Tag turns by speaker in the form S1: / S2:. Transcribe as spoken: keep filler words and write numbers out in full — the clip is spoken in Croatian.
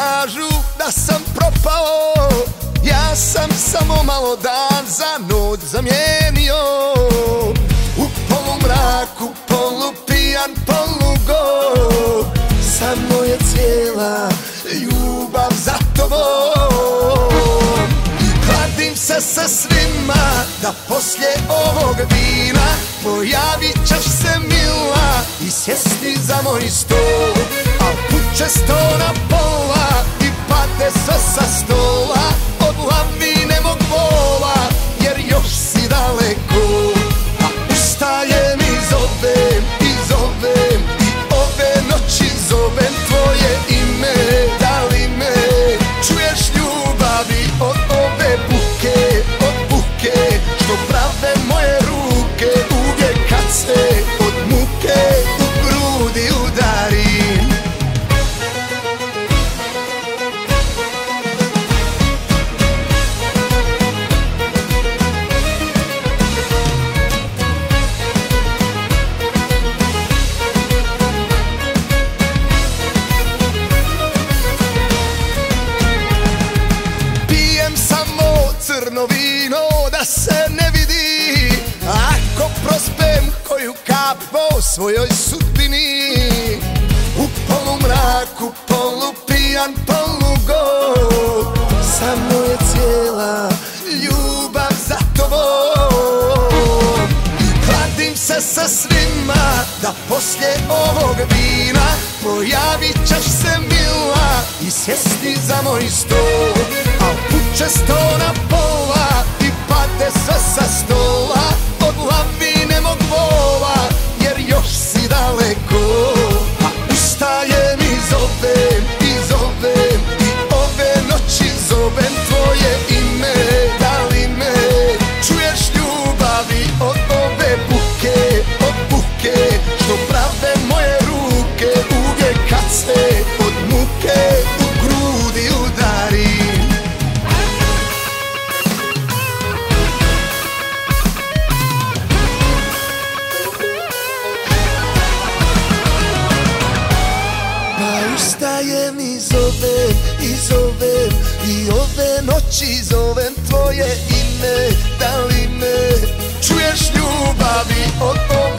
S1: kažu da sam propao, ja sam samo malo dan za noć zamijenio. U polumraku, polupijan, polugol, samo je cijela ljubav za tobom. I kladim se sa svima da poslije ovog vina pojavit ćeš se mila i sjesti za moj stol. Al kuće sto na pola i pade sve sa stola od lavine mog vola, jer još si daleko. A ustajem i zovem, i zovem, i ove noći zovem tvoje ime. Da li me čuješ ljubavi od ove buke, od buke što prave moje ruke uvijek kad se od muke u grudi udarim. Crno vino da se ne vidi, ako prospem koju kap po svojoj sudbini. U polumraku, polupijan, polugol, samo je cijela ljubav za tobom. I kladim se sa svima da poslije ovog vina pojavit ćeš se mila i sjesti za moj stol. Al kuće sto na pola i pade sve sa stola od lavine mog vola, jer još si daleko. A ustajem i zovem, i zovem, i ove noći zovem tvoje ime. Da li me čuješ ljubavi od ove buke, od buke što prave moje ruke uvijek kad se od muke u grudi udarim. Ustajem i zovem, i zovem, i ove noći zovem tvoje ime. Da li me čuješ ljubavi od ove